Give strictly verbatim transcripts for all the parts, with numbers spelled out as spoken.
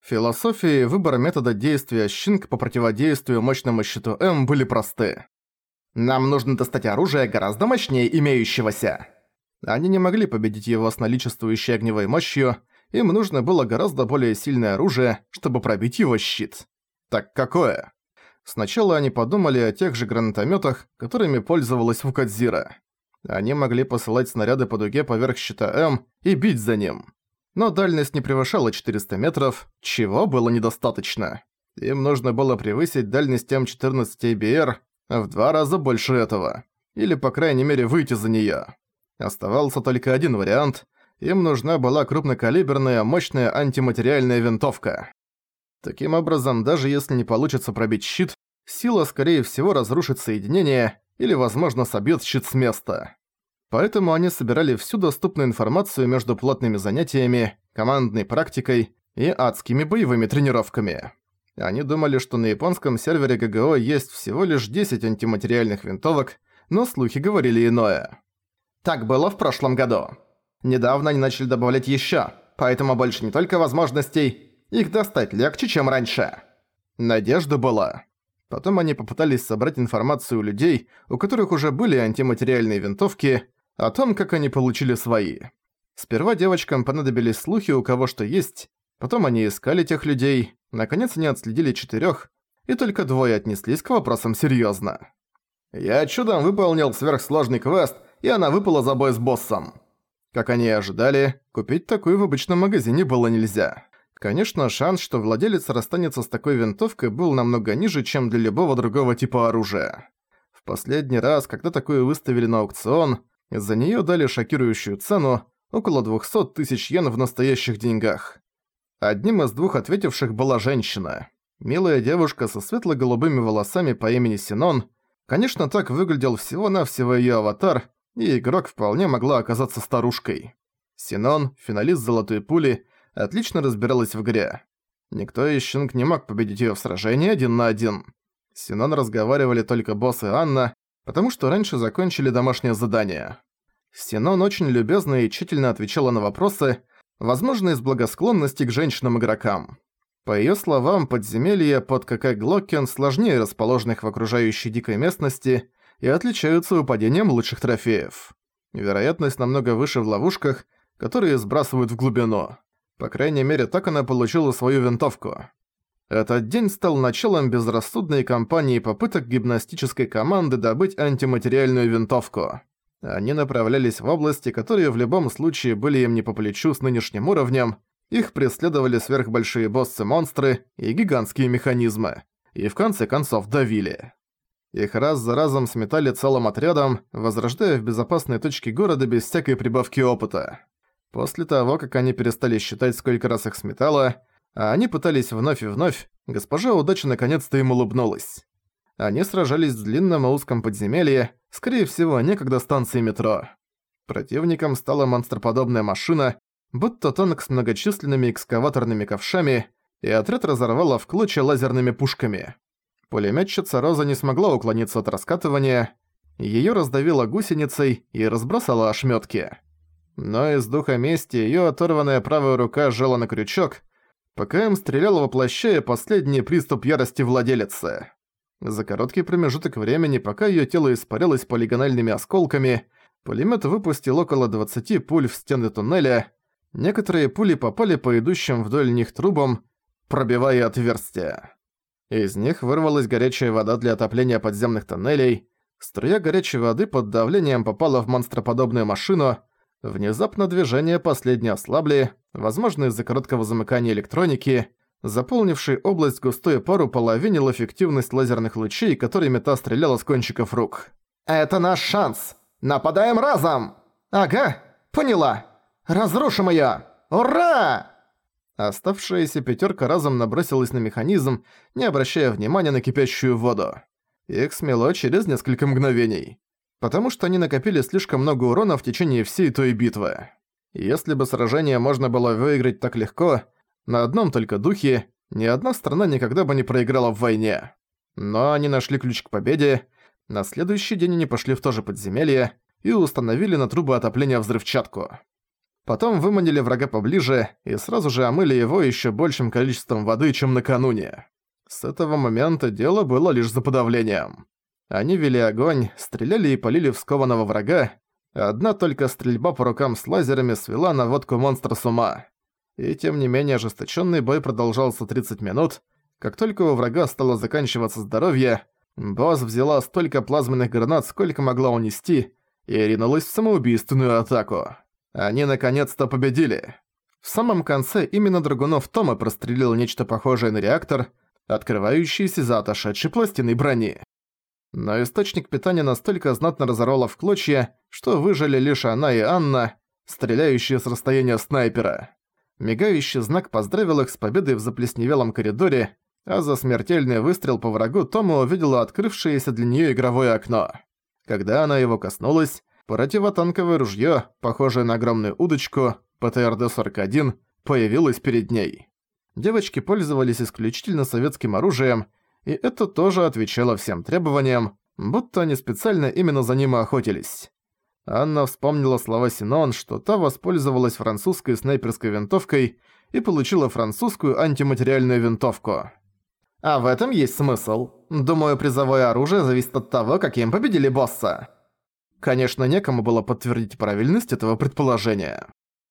Философия и выбор метода действия Щинг по противодействию мощному щиту М были просты. Нам нужно достать оружие гораздо мощнее имеющегося. Они не могли победить его с наличествующей огневой мощью, им нужно было гораздо более сильное оружие, чтобы пробить его щит. Так какое? Сначала они подумали о тех же гранатометах, которыми пользовалась Вукадзира. Они могли посылать снаряды по дуге поверх щита М и бить за ним. Но дальность не превышала четыреста метров, чего было недостаточно. Им нужно было превысить дальность М четырнадцать эй би эр в два раза больше этого. Или, по крайней мере, выйти за неё. Оставался только один вариант. Им нужна была крупнокалиберная, мощная антиматериальная винтовка. Таким образом, даже если не получится пробить щит, сила, скорее всего, разрушит соединение или, возможно, собьёт щит с места. Поэтому они собирали всю доступную информацию между плотными занятиями, командной практикой и адскими боевыми тренировками. Они думали, что на японском сервере гэ гэ о есть всего лишь десять антиматериальных винтовок, но слухи говорили иное. Так было в прошлом году. Недавно они начали добавлять ещё, поэтому больше не только возможностей, их достать легче, чем раньше. Надежда была. Потом они попытались собрать информацию у людей, у которых уже были антиматериальные винтовки, о том, как они получили свои. Сперва девочкам понадобились слухи, у кого что есть, потом они искали тех людей, наконец они отследили четырёх, и только двое отнеслись к вопросам серьёзно. «Я чудом выполнил сверхсложный квест, и она выпала за бой с боссом». Как они и ожидали, купить такую в обычном магазине было нельзя. Конечно, шанс, что владелец расстанется с такой винтовкой, был намного ниже, чем для любого другого типа оружия. В последний раз, когда такую выставили на аукцион, за неё дали шокирующую цену около двухсот тысяч йен в настоящих деньгах. Одним из двух ответивших была женщина. Милая девушка со светло-голубыми волосами по имени Синон. Конечно, так выглядел всего-навсего её аватар, и игрок вполне могла оказаться старушкой. Синон, финалист «Золотой пули», отлично разбиралась в игре. Никто из Щинг не мог победить её в сражении один на один. С Синон разговаривали только босс и Анна, потому что раньше закончили домашнее задание. Синон очень любезно и тщательно отвечала на вопросы, возможно, из благосклонности к женщинам-игрокам. По её словам, подземелья под ка ка Глокен сложнее расположенных в окружающей дикой местности и отличаются выпадением лучших трофеев. Вероятность намного выше в ловушках, которые сбрасывают в глубину. По крайней мере, так она получила свою винтовку. Этот день стал началом безрассудной кампании попыток гимнастической команды добыть антиматериальную винтовку. Они направлялись в области, которые в любом случае были им не по плечу с нынешним уровнем, их преследовали сверхбольшие боссы-монстры и гигантские механизмы, и в конце концов давили. Их раз за разом сметали целым отрядом, возрождая в безопасной точке города без всякой прибавки опыта. После того, как они перестали считать, сколько раз их сметало, а они пытались вновь и вновь, госпожа удачи наконец-то им улыбнулась. Они сражались в длинном и узком подземелье, скорее всего, некогда станции метро. Противником стала монстроподобная машина, будто танк с многочисленными экскаваторными ковшами, и отряд разорвало в клочья лазерными пушками. Пулемётчица Роза не смогла уклониться от раскатывания, её раздавило гусеницей и разбросало ошмётки. Но из духа мести её оторванная правая рука сжала на крючок, пока им стрелял, воплощая последний приступ ярости владелицы. За короткий промежуток времени, пока её тело испарялось полигональными осколками, пулемёт выпустил около двадцати пуль в стены туннеля. Некоторые пули попали по идущим вдоль них трубам, пробивая отверстия. Из них вырвалась горячая вода для отопления подземных тоннелей. Струя горячей воды под давлением попала в монстроподобную машину. Внезапно движения последние ослабли, возможно, из-за короткого замыкания электроники. Заполнивший область густой пар уполовинил эффективность лазерных лучей, которыми та стреляла с кончиков рук. «Это наш шанс! Нападаем разом!» «Ага, поняла! Разрушим её! Ура!» Оставшаяся пятерка разом набросилась на механизм, не обращая внимания на кипящую воду. Их смело через несколько мгновений. Потому что они накопили слишком много урона в течение всей той битвы. Если бы сражение можно было выиграть так легко, на одном только духе, ни одна страна никогда бы не проиграла в войне. Но они нашли ключ к победе, на следующий день они пошли в то же подземелье и установили на трубы отопления взрывчатку. Потом выманили врага поближе и сразу же омыли его ещё большим количеством воды, чем накануне. С этого момента дело было лишь за подавлением. Они вели огонь, стреляли и палили в скованного врага. Одна только стрельба по рукам с лазерами свела наводку монстра с ума. И тем не менее ожесточённый бой продолжался тридцать минут. Как только у врага стало заканчиваться здоровье, босс взяла столько плазменных гранат, сколько могла унести, и ринулась в самоубийственную атаку. Они наконец-то победили. В самом конце именно Драгунов Тома прострелил нечто похожее на реактор, открывающийся за отошедшей пластиной брони. Но источник питания настолько знатно разорвало в клочья, что выжили лишь она и Анна, стреляющие с расстояния снайпера. Мигающий знак поздравил их с победой в заплесневелом коридоре, а за смертельный выстрел по врагу Тома увидела открывшееся для неё игровое окно. Когда она его коснулась, противотанковое ружьё, похожее на огромную удочку, пэ тэ эр дэ сорок один, появилось перед ней. Девочки пользовались исключительно советским оружием, и это тоже отвечало всем требованиям, будто они специально именно за ним и охотились. Анна вспомнила слова Синон, что та воспользовалась французской снайперской винтовкой и получила французскую антиматериальную винтовку. А в этом есть смысл. Думаю, призовое оружие зависит от того, каким победили босса. Конечно, некому было подтвердить правильность этого предположения.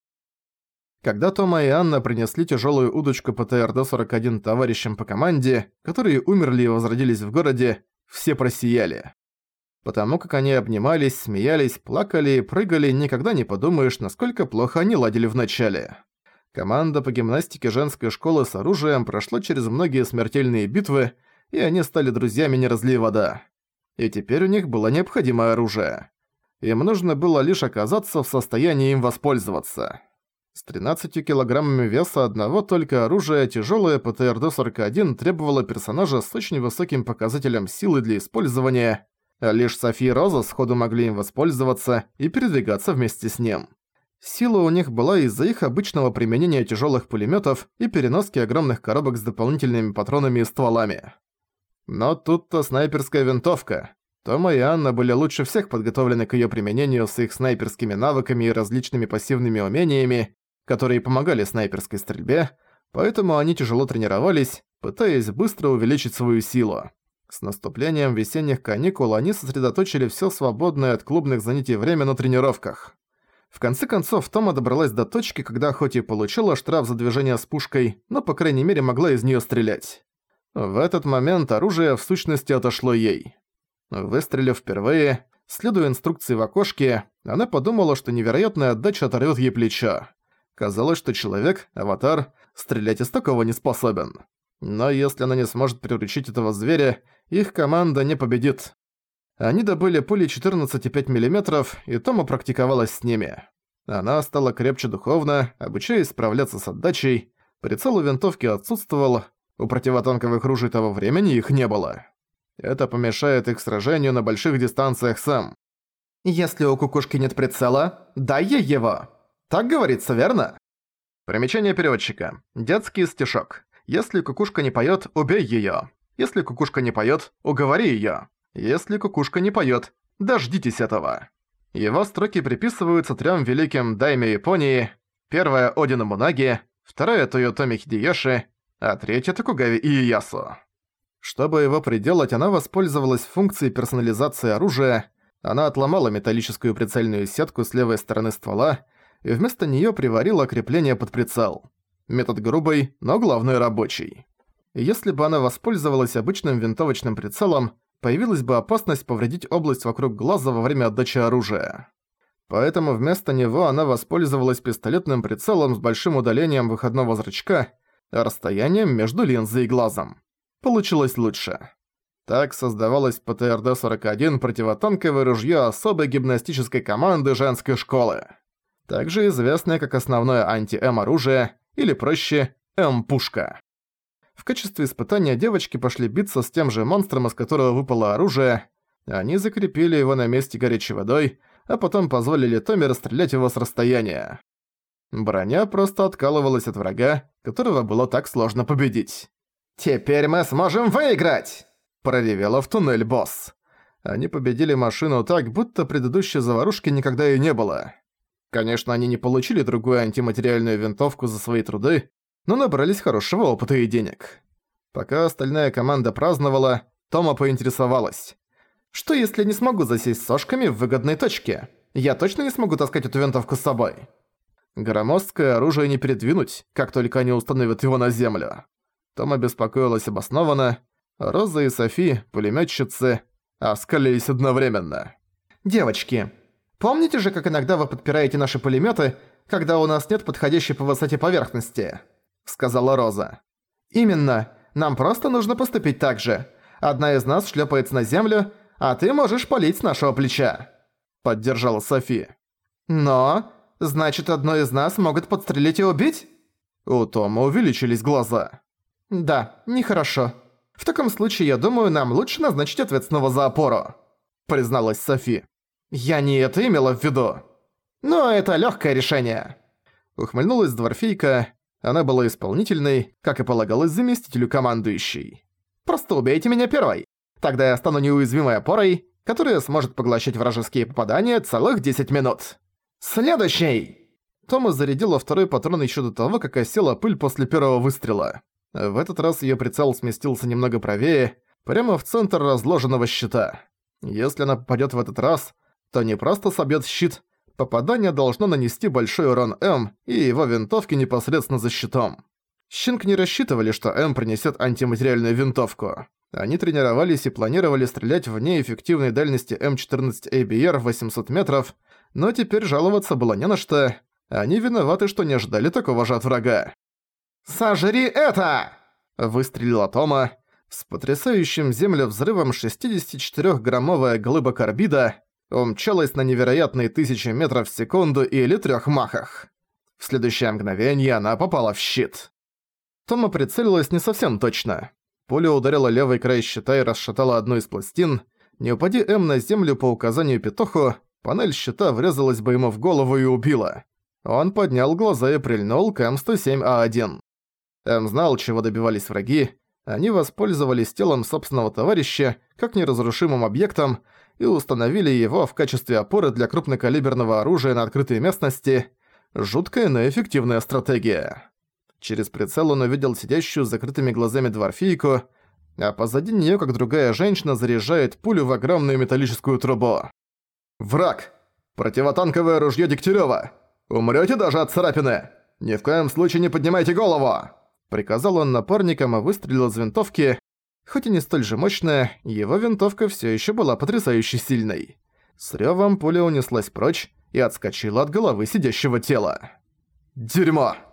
Когда Тома и Анна принесли тяжелую удочку пэ тэ эр дэ сорок один товарищам по команде, которые умерли и возродились в городе, все просияли. Потому как они обнимались, смеялись, плакали и прыгали, никогда не подумаешь, насколько плохо они ладили вначале. Команда по гимнастике женской школы с оружием прошла через многие смертельные битвы, и они стали друзьями не разлей вода. И теперь у них было необходимое оружие. Им нужно было лишь оказаться в состоянии им воспользоваться. С тринадцатью килограммами веса одного только оружия тяжелое пэ тэ эр дэ сорок один требовало персонажа с очень высоким показателем силы для использования, а лишь Софи и Роза сходу могли им воспользоваться и передвигаться вместе с ним. Сила у них была из-за их обычного применения тяжелых пулеметов и переноски огромных коробок с дополнительными патронами и стволами. Но тут-то снайперская винтовка. Тома и Анна были лучше всех подготовлены к её применению с их снайперскими навыками и различными пассивными умениями, которые помогали снайперской стрельбе, поэтому они тяжело тренировались, пытаясь быстро увеличить свою силу. С наступлением весенних каникул они сосредоточили всё свободное от клубных занятий время на тренировках. В конце концов, Тома добралась до точки, когда хоть и получила штраф за движение с пушкой, но по крайней мере могла из неё стрелять. В этот момент оружие в сущности отошло ей. Выстрелив впервые, следуя инструкции в окошке, она подумала, что невероятная отдача оторвёт ей плечо. Казалось, что человек, аватар, стрелять из такого не способен. Но если она не сможет приручить этого зверя, их команда не победит. Они добыли пули четырнадцать и пять миллиметров, и Тома практиковалась с ними. Она стала крепче духовно, обучаясь справляться с отдачей, прицел у винтовки отсутствовал, у противотанковых ружей того времени их не было. Это помешает их сражению на больших дистанциях сам. «Если у кукушки нет прицела, дай ей его!» Так говорится, верно? Примечание переводчика. Детский стишок. Если кукушка не поёт, убей её. Если кукушка не поёт, уговори её. Если кукушка не поёт, дождитесь этого. Его строки приписываются трём великим даймё Японии. Первая Ода Нобунаги, вторая Тойотоми Хидеёши, а третья Токугаве Иеясу. Чтобы его приделать, она воспользовалась функцией персонализации оружия. Она отломала металлическую прицельную сетку с левой стороны ствола и вместо неё приварила крепление под прицел. Метод грубый, но главное рабочий. Если бы она воспользовалась обычным винтовочным прицелом, появилась бы опасность повредить область вокруг глаза во время отдачи оружия. Поэтому вместо него она воспользовалась пистолетным прицелом с большим удалением выходного зрачка, а расстоянием между линзой и глазом. Получилось лучше. Так создавалось пэ тэ эр дэ сорок один противотанковое ружьё особой гимнастической команды женской школы. Также известное как основное анти-М оружие, или проще, М-пушка. В качестве испытания девочки пошли биться с тем же монстром, из которого выпало оружие. Они закрепили его на месте горячей водой, а потом позволили Томе расстрелять его с расстояния. Броня просто откалывалась от врага, которого было так сложно победить. «Теперь мы сможем выиграть!» – проревела в туннель босс. Они победили машину так, будто предыдущей заварушки никогда и не было. Конечно, они не получили другую антиматериальную винтовку за свои труды, но набрались хорошего опыта и денег. Пока остальная команда праздновала, Тома поинтересовалась. «Что если не смогу засесть сошками в выгодной точке? Я точно не смогу таскать эту винтовку с собой?» Громоздкое оружие не передвинуть, как только они установят его на землю. Тома беспокоилась обоснованно. Роза и Софи, пулемётчицы, оскалились одновременно. «Девочки, помните же, как иногда вы подпираете наши пулемёты, когда у нас нет подходящей по высоте поверхности?» — сказала Роза. «Именно. Нам просто нужно поступить так же. Одна из нас шлёпается на землю, а ты можешь палить с нашего плеча», — поддержала Софи. «Но, значит, одной из нас могут подстрелить и убить?» У Тома увеличились глаза. «Да, нехорошо. В таком случае, я думаю, нам лучше назначить ответственного за опору», — призналась Софи. «Я не это имела в виду. Но это лёгкое решение». Ухмыльнулась Дворфейка. Она была исполнительной, как и полагалось заместителю командующей. «Просто убейте меня первой. Тогда я стану неуязвимой опорой, которая сможет поглощать вражеские попадания целых десять минут. Следующий!» Тома зарядила второй патрон ещё до того, как осела пыль после первого выстрела. В этот раз её прицел сместился немного правее, прямо в центр разложенного щита. Если она попадёт в этот раз, то не просто собьёт щит, попадание должно нанести большой урон М и его винтовке непосредственно за щитом. Щинк не рассчитывали, что М принесёт антиматериальную винтовку. Они тренировались и планировали стрелять в неэффективной дальности Эм четырнадцать эй би ар восемьсот метров, но теперь жаловаться было не на что. Они виноваты, что не ожидали такого же от врага. «Сожри это!» – выстрелила Тома. С потрясающим землю взрывом шестидесятичетырёхграммовая глыба карбида умчалась на невероятные тысячи метров в секунду или трёх махах. В следующее мгновение она попала в щит. Тома прицелилась не совсем точно. Пуля ударила левый край щита и расшатала одну из пластин. Не упади М на землю по указанию Петуху, панель щита врезалась бы ему в голову и убила. Он поднял глаза и прильнул к Эм сто семь А один. М знал, чего добивались враги. Они воспользовались телом собственного товарища как неразрушимым объектом и установили его в качестве опоры для крупнокалиберного оружия на открытой местности. Жуткая, но эффективная стратегия. Через прицел он увидел сидящую с закрытыми глазами дворфийку, а позади неё, как другая женщина, заряжает пулю в огромную металлическую трубу. «Враг! Противотанковое ружье Дегтярёва! Умрёте даже от царапины! Ни в коем случае не поднимайте голову!» Приказал он напарникам и выстрелил из винтовки. Хоть и не столь же мощная, его винтовка всё ещё была потрясающе сильной. С рёвом пуля унеслась прочь и отскочила от головы сидящего тела. «Дерьмо!»